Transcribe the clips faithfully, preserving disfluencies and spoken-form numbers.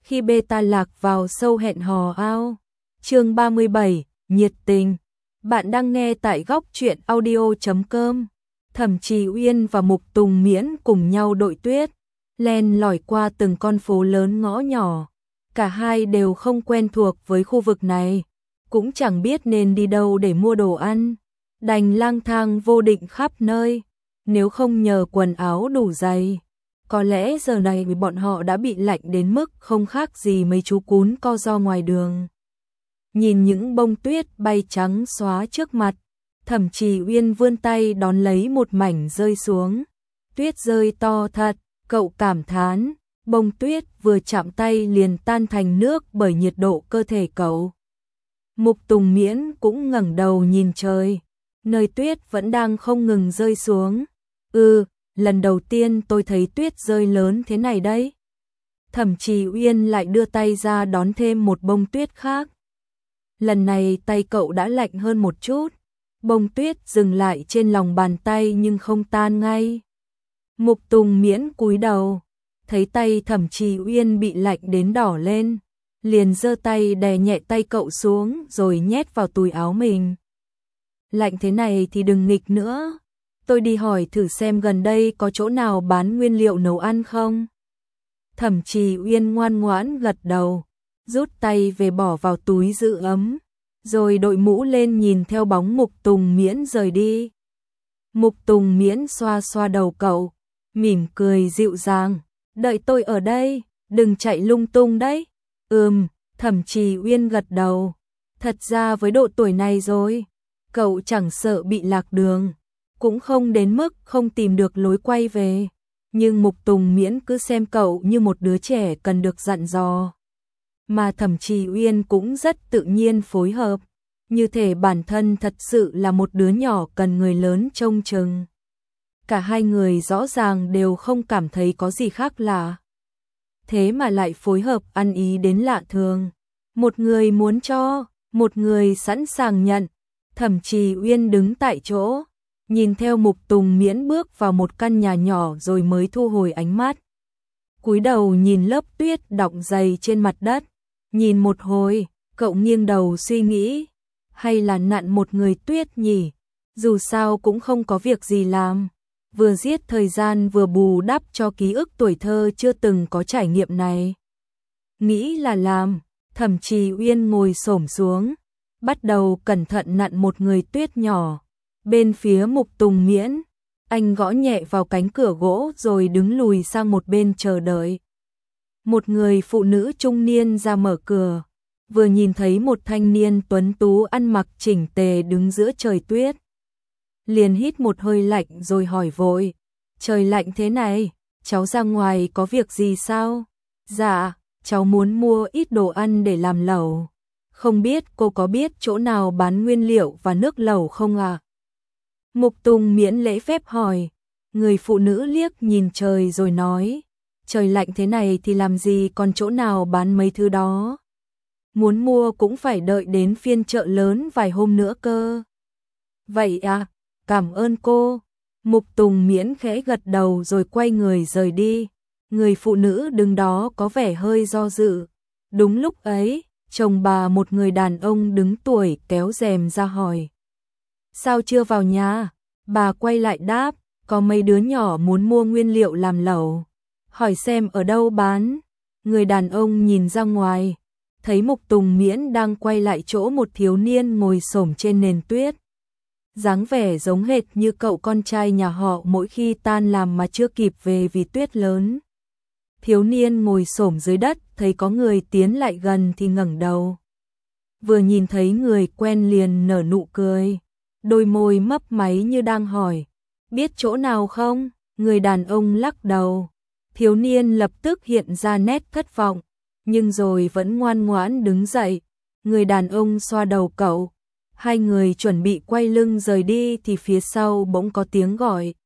khi bê ta lạc vào sâu hẹn hò ao. Chương ba mươi bảy, nhiệt tình. Bạn đang nghe tại góc truyện audio chấm com. Thẩm Trì Uyên và Mục Tùng Miễn cùng nhau đội tuyết, len lỏi qua từng con phố lớn ngõ nhỏ. Cả hai đều không quen thuộc với khu vực này, cũng chẳng biết nên đi đâu để mua đồ ăn, đành lang thang vô định khắp nơi. Nếu không nhờ quần áo đủ dày, có lẽ giờ này bọn họ đã bị lạnh đến mức không khác gì mấy chú cún co ro ngoài đường. Nhìn những bông tuyết bay trắng xóa trước mặt, Thẩm Trì Uyên vươn tay đón lấy một mảnh rơi xuống. Tuyết rơi to thật, cậu cảm thán, bông tuyết vừa chạm tay liền tan thành nước bởi nhiệt độ cơ thể cậu. Mục Tùng Miễn cũng ngẩng đầu nhìn trời, nơi tuyết vẫn đang không ngừng rơi xuống. Ừ, lần đầu tiên tôi thấy tuyết rơi lớn thế này đấy. Thẩm Trì Uyên lại đưa tay ra đón thêm một bông tuyết khác. Lần này tay cậu đã lạnh hơn một chút, bông tuyết dừng lại trên lòng bàn tay nhưng không tan ngay. Mục Tùng Miễn cúi đầu, thấy tay Thẩm Trì Uyên bị lạnh đến đỏ lên, liền giơ tay đè nhẹ tay cậu xuống rồi nhét vào túi áo mình. Lạnh thế này thì đừng nghịch nữa, tôi đi hỏi thử xem gần đây có chỗ nào bán nguyên liệu nấu ăn không. Thẩm Trì Uyên ngoan ngoãn gật đầu, rút tay về bỏ vào túi giữ ấm, rồi đội mũ lên nhìn theo bóng Mục Tùng Miễn rời đi. Mục Tùng Miễn xoa xoa đầu cậu, mỉm cười dịu dàng, đợi tôi ở đây, đừng chạy lung tung đấy. Ừm, Thẩm Trì Uyên gật đầu, thật ra với độ tuổi này rồi, cậu chẳng sợ bị lạc đường, cũng không đến mức không tìm được lối quay về, nhưng Mục Tùng Miễn cứ xem cậu như một đứa trẻ cần được dặn dò. Mà Thẩm Trì Uyên cũng rất tự nhiên phối hợp, như thể bản thân thật sự là một đứa nhỏ cần người lớn trông chừng. Cả hai người rõ ràng đều không cảm thấy có gì khác lạ, thế mà lại phối hợp ăn ý đến lạ thường. Một người muốn cho, một người sẵn sàng nhận. Thẩm Trì Uyên đứng tại chỗ, nhìn theo Mục Tùng Miễn bước vào một căn nhà nhỏ rồi mới thu hồi ánh mắt. Cúi đầu nhìn lớp tuyết đọng dày trên mặt đất, nhìn một hồi, cậu nghiêng đầu suy nghĩ, hay là nặn một người tuyết nhỉ, dù sao cũng không có việc gì làm, vừa giết thời gian vừa bù đắp cho ký ức tuổi thơ chưa từng có trải nghiệm này. Nghĩ là làm, Thẩm Trì Uyên ngồi xổm xuống, bắt đầu cẩn thận nặn một người tuyết nhỏ. Bên phía Mục Tùng Miễn, anh gõ nhẹ vào cánh cửa gỗ rồi đứng lùi sang một bên chờ đợi. Một người phụ nữ trung niên ra mở cửa, vừa nhìn thấy một thanh niên tuấn tú ăn mặc chỉnh tề đứng giữa trời tuyết, liền hít một hơi lạnh rồi hỏi vội, trời lạnh thế này, cháu ra ngoài có việc gì sao? Dạ, cháu muốn mua ít đồ ăn để làm lẩu, không biết cô có biết chỗ nào bán nguyên liệu và nước lẩu không ạ? À? Mục Tùng Miễn lễ phép hỏi. Người phụ nữ liếc nhìn trời rồi nói, trời lạnh thế này thì làm gì còn chỗ nào bán mấy thứ đó. Muốn mua cũng phải đợi đến phiên chợ lớn vài hôm nữa cơ. Vậy à, cảm ơn cô. Mục Tùng Miễn khẽ gật đầu rồi quay người rời đi. Người phụ nữ đứng đó có vẻ hơi do dự. Đúng lúc ấy, chồng bà một người đàn ông đứng tuổi kéo rèm ra hỏi, sao chưa vào nhà? Bà quay lại đáp, có mấy đứa nhỏ muốn mua nguyên liệu làm lẩu, hỏi xem ở đâu bán. Người đàn ông nhìn ra ngoài, thấy Mục Tùng Miễn đang quay lại chỗ một thiếu niên ngồi xổm trên nền tuyết, dáng vẻ giống hệt như cậu con trai nhà họ mỗi khi tan làm mà chưa kịp về vì tuyết lớn. Thiếu niên ngồi xổm dưới đất thấy có người tiến lại gần thì ngẩng đầu, vừa nhìn thấy người quen liền nở nụ cười, đôi môi mấp máy như đang hỏi, biết chỗ nào không? Người đàn ông lắc đầu. Thiếu niên lập tức hiện ra nét thất vọng, nhưng rồi vẫn ngoan ngoãn đứng dậy. Người đàn ông xoa đầu cậu, hai người chuẩn bị quay lưng rời đi thì phía sau bỗng có tiếng gọi,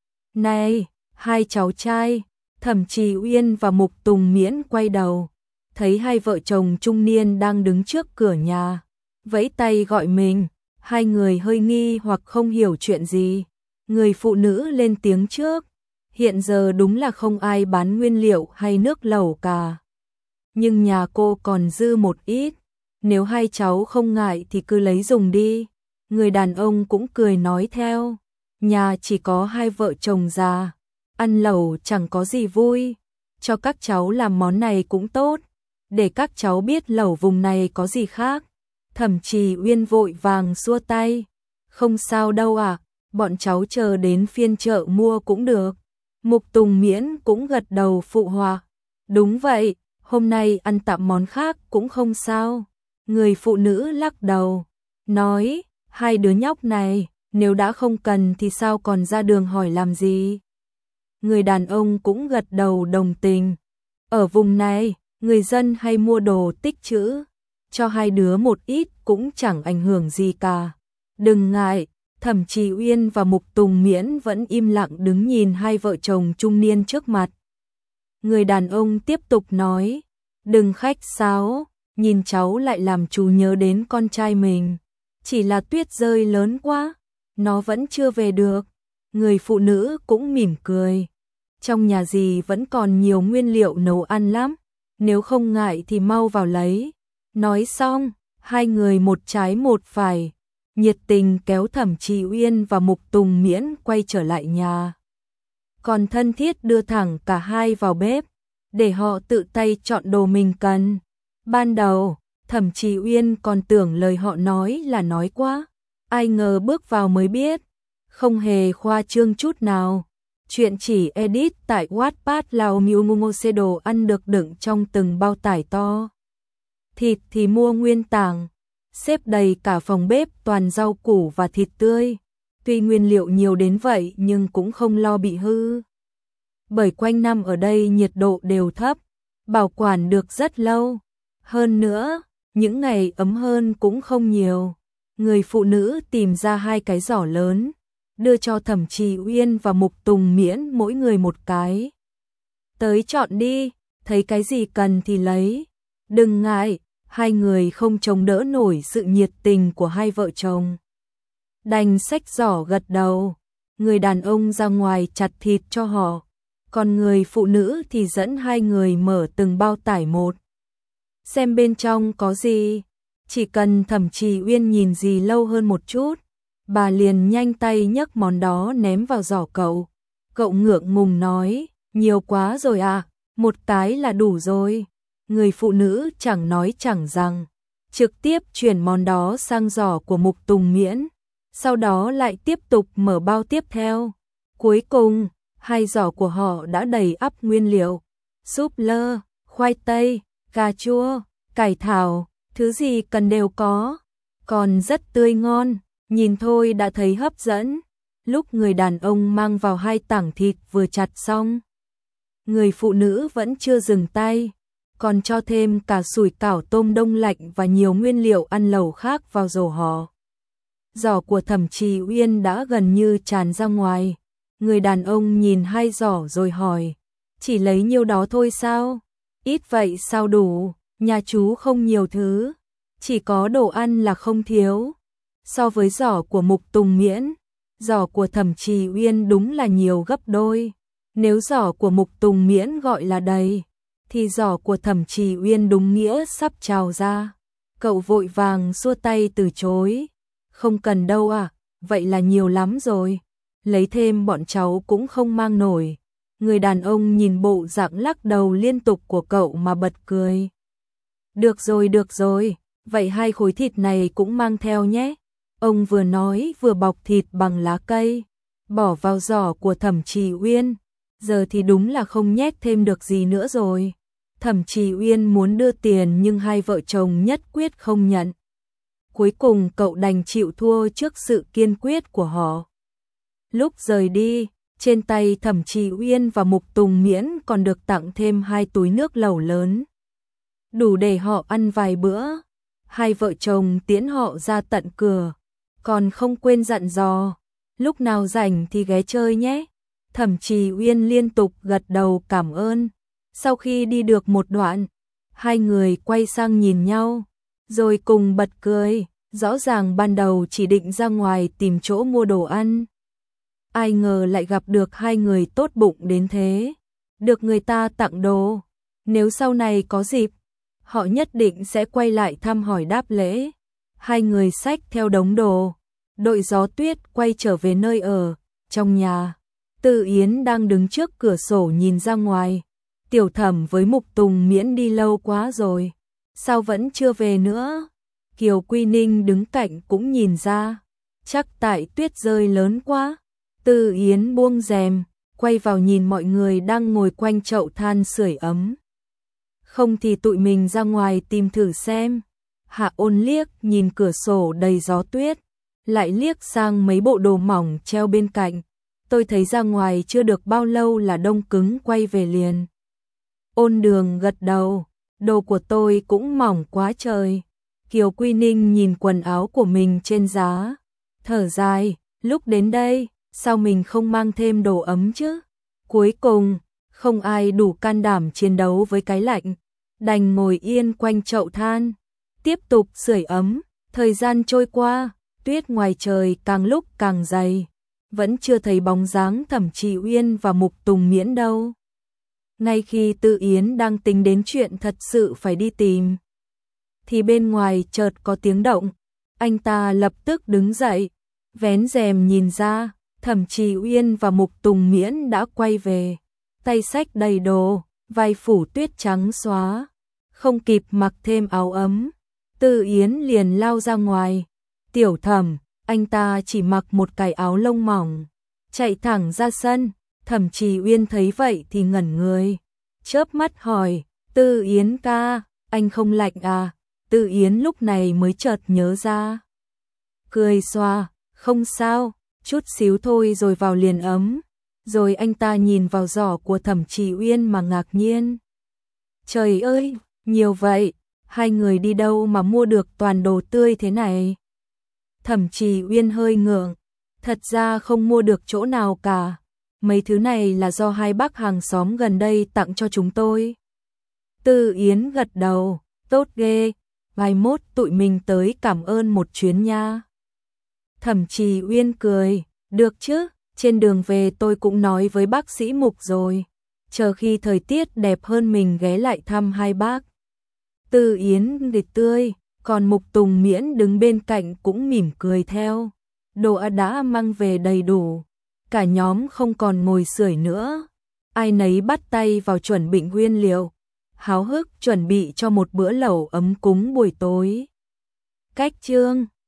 này, hai cháu trai. Thẩm Trì Uyên và Mục Tùng Miễn quay đầu, thấy hai vợ chồng trung niên đang đứng trước cửa nhà, vẫy tay gọi mình. Hai người hơi nghi hoặc không hiểu chuyện gì. Người phụ nữ lên tiếng trước, hiện giờ đúng là không ai bán nguyên liệu hay nước lẩu cả. nhưng nhà cô còn dư một ít, nếu hai cháu không ngại thì cứ lấy dùng đi. Người đàn ông cũng cười nói theo, nhà chỉ có hai vợ chồng già, ăn lẩu chẳng có gì vui, cho các cháu làm món này cũng tốt, để các cháu biết lẩu vùng này có gì khác. Thẩm Trì Uyên vội vàng xua tay, không sao đâu ạ, à, bọn cháu chờ đến phiên chợ mua cũng được. Mục Tùng Miễn cũng gật đầu phụ họa, đúng vậy, hôm nay ăn tạm món khác cũng không sao. Người phụ nữ lắc đầu, nói, hai đứa nhóc này, nếu đã không cần thì sao còn ra đường hỏi làm gì. Người đàn ông cũng gật đầu đồng tình, ở vùng này, người dân hay mua đồ tích trữ, cho hai đứa một ít cũng chẳng ảnh hưởng gì cả. Đừng ngại. Thẩm Trì Uyên và Mục Tùng Miễn vẫn im lặng đứng nhìn hai vợ chồng trung niên trước mặt. Người đàn ông tiếp tục nói, đừng khách sáo, nhìn cháu lại làm chú nhớ đến con trai mình. Chỉ là tuyết rơi lớn quá, nó vẫn chưa về được. Người phụ nữ cũng mỉm cười, trong nhà dì vẫn còn nhiều nguyên liệu nấu ăn lắm, nếu không ngại thì mau vào lấy. Nói xong, hai người một trái một phải, nhiệt tình kéo Thẩm Trì Uyên và Mục Tùng Miễn quay trở lại nhà. Còn thân thiết đưa thẳng cả hai vào bếp, để họ tự tay chọn đồ mình cần. Ban đầu, Thẩm Trì Uyên còn tưởng lời họ nói là nói quá, ai ngờ bước vào mới biết, không hề khoa trương chút nào. Chuyện chỉ edit tại Wattpad Lao Miu Mungo xe đồ ăn được đựng trong từng bao tải to. Thịt thì mua nguyên tảng, xếp đầy cả phòng bếp toàn rau củ và thịt tươi. Tuy nguyên liệu nhiều đến vậy nhưng cũng không lo bị hư. Bởi quanh năm ở đây nhiệt độ đều thấp, bảo quản được rất lâu. Hơn nữa, những ngày ấm hơn cũng không nhiều. Người phụ nữ tìm ra hai cái giỏ lớn, đưa cho Thẩm Trì Uyên và Mục Tùng Miễn mỗi người một cái. Tới chọn đi, thấy cái gì cần thì lấy. Đừng ngại. Hai người không chống đỡ nổi sự nhiệt tình của hai vợ chồng. Đành xách giỏ gật đầu, người đàn ông ra ngoài chặt thịt cho họ, còn người phụ nữ thì dẫn hai người mở từng bao tải một. Xem bên trong có gì, chỉ cần Thẩm Trì Uyên nhìn gì lâu hơn một chút, bà liền nhanh tay nhấc món đó ném vào giỏ cậu. Cậu ngượng ngùng nói, nhiều quá rồi à, một cái là đủ rồi. Người phụ nữ chẳng nói chẳng rằng, trực tiếp chuyển món đó sang giỏ của Mục Tùng Miễn, sau đó lại tiếp tục mở bao tiếp theo. Cuối cùng, hai giỏ của họ đã đầy ắp nguyên liệu, súp lơ, khoai tây, cà chua, cải thảo, thứ gì cần đều có, còn rất tươi ngon, nhìn thôi đã thấy hấp dẫn. Lúc người đàn ông mang vào hai tảng thịt vừa chặt xong, người phụ nữ vẫn chưa dừng tay, còn cho thêm cả sủi cảo tôm đông lạnh và nhiều nguyên liệu ăn lẩu khác vào giỏ họ. Giỏ của Thẩm Trì Uyên đã gần như tràn ra ngoài. Người đàn ông nhìn hai giỏ rồi hỏi, chỉ lấy nhiêu đó thôi sao? Ít vậy sao đủ, nhà chú không nhiều thứ, chỉ có đồ ăn là không thiếu. So với giỏ của Mục Tùng Miễn, giỏ của Thẩm Trì Uyên đúng là nhiều gấp đôi. Nếu giỏ của Mục Tùng Miễn gọi là đầy, thì giỏ của Thẩm Trì Uyên đúng nghĩa sắp trào ra. Cậu vội vàng xua tay từ chối. Không cần đâu à, vậy là nhiều lắm rồi. Lấy thêm bọn cháu cũng không mang nổi. Người đàn ông nhìn bộ dạng lắc đầu liên tục của cậu mà bật cười. Được rồi, được rồi, vậy hai khối thịt này cũng mang theo nhé. Ông vừa nói vừa bọc thịt bằng lá cây, bỏ vào giỏ của Thẩm Trì Uyên. Giờ thì đúng là không nhét thêm được gì nữa rồi. Thẩm Trì Uyên muốn đưa tiền nhưng hai vợ chồng nhất quyết không nhận. Cuối cùng cậu đành chịu thua trước sự kiên quyết của họ. Lúc rời đi, trên tay Thẩm Trì Uyên và Mục Tùng Miễn còn được tặng thêm hai túi nước lẩu lớn, đủ để họ ăn vài bữa. Hai vợ chồng tiễn họ ra tận cửa, còn không quên dặn dò, lúc nào rảnh thì ghé chơi nhé. Thẩm Trì Uyên liên tục gật đầu cảm ơn. Sau khi đi được một đoạn, hai người quay sang nhìn nhau, rồi cùng bật cười. Rõ ràng ban đầu chỉ định ra ngoài tìm chỗ mua đồ ăn, ai ngờ lại gặp được hai người tốt bụng đến thế, được người ta tặng đồ. Nếu sau này có dịp, họ nhất định sẽ quay lại thăm hỏi đáp lễ. Hai người xách theo đống đồ, đội Gió Tuyết quay trở về nơi ở. Trong nhà, Tư Yến đang đứng trước cửa sổ nhìn ra ngoài. Tiểu Thẩm với Mục Tùng Miễn đi lâu quá rồi, sao vẫn chưa về nữa? Kiều Quy Ninh đứng cạnh cũng nhìn ra, chắc tại tuyết rơi lớn quá. Tư Yến buông rèm, quay vào nhìn mọi người đang ngồi quanh chậu than sưởi ấm. Không thì tụi mình ra ngoài tìm thử xem. Hạ Ôn liếc nhìn cửa sổ đầy gió tuyết, lại liếc sang mấy bộ đồ mỏng treo bên cạnh. Tôi thấy ra ngoài chưa được bao lâu là đông cứng, quay về liền. Ôn Đường gật đầu, đồ của tôi cũng mỏng quá trời. Kiều Quy Ninh nhìn quần áo của mình trên giá, thở dài, lúc đến đây, sao mình không mang thêm đồ ấm chứ? Cuối cùng, không ai đủ can đảm chiến đấu với cái lạnh, đành ngồi yên quanh chậu than, tiếp tục sưởi ấm. Thời gian trôi qua, tuyết ngoài trời càng lúc càng dày, vẫn chưa thấy bóng dáng Thẩm Trì Uyên và Mục Tùng Miễn đâu. Ngay khi Tư Yến đang tính đến chuyện thật sự phải đi tìm, thì bên ngoài chợt có tiếng động. Anh ta lập tức đứng dậy, vén rèm nhìn ra, Thẩm Trì Uyên và Mục Tùng Miễn đã quay về, tay xách đầy đồ, vai phủ tuyết trắng xóa, không kịp mặc thêm áo ấm. Tư Yến liền lao ra ngoài. Tiểu Thẩm, anh ta chỉ mặc một cái áo lông mỏng, chạy thẳng ra sân. Thẩm Trì Uyên thấy vậy thì ngẩn người, chớp mắt hỏi, Tư Yến ca, anh không lạnh à? Tư Yến lúc này mới chợt nhớ ra, cười xoa, không sao, chút xíu thôi rồi vào liền ấm. Rồi anh ta nhìn vào giỏ của Thẩm Trì Uyên mà ngạc nhiên. Trời ơi, nhiều vậy, hai người đi đâu mà mua được toàn đồ tươi thế này? Thẩm Trì Uyên hơi ngượng, thật ra không mua được chỗ nào cả. Mấy thứ này là do hai bác hàng xóm gần đây tặng cho chúng tôi. Tư Yến gật đầu, tốt ghê, mai mốt tụi mình tới cảm ơn một chuyến nha. Thẩm Trì Uyên cười, được chứ, trên đường về tôi cũng nói với bác sĩ Mục rồi, chờ khi thời tiết đẹp hơn mình ghé lại thăm hai bác. Tư Yến nghịch tươi, còn Mục Tùng Miễn đứng bên cạnh cũng mỉm cười theo. Đồ đã mang về đầy đủ, cả nhóm không còn ngồi sưởi nữa, ai nấy bắt tay vào chuẩn bị nguyên liệu, háo hức chuẩn bị cho một bữa lẩu ấm cúng buổi tối. Cách chương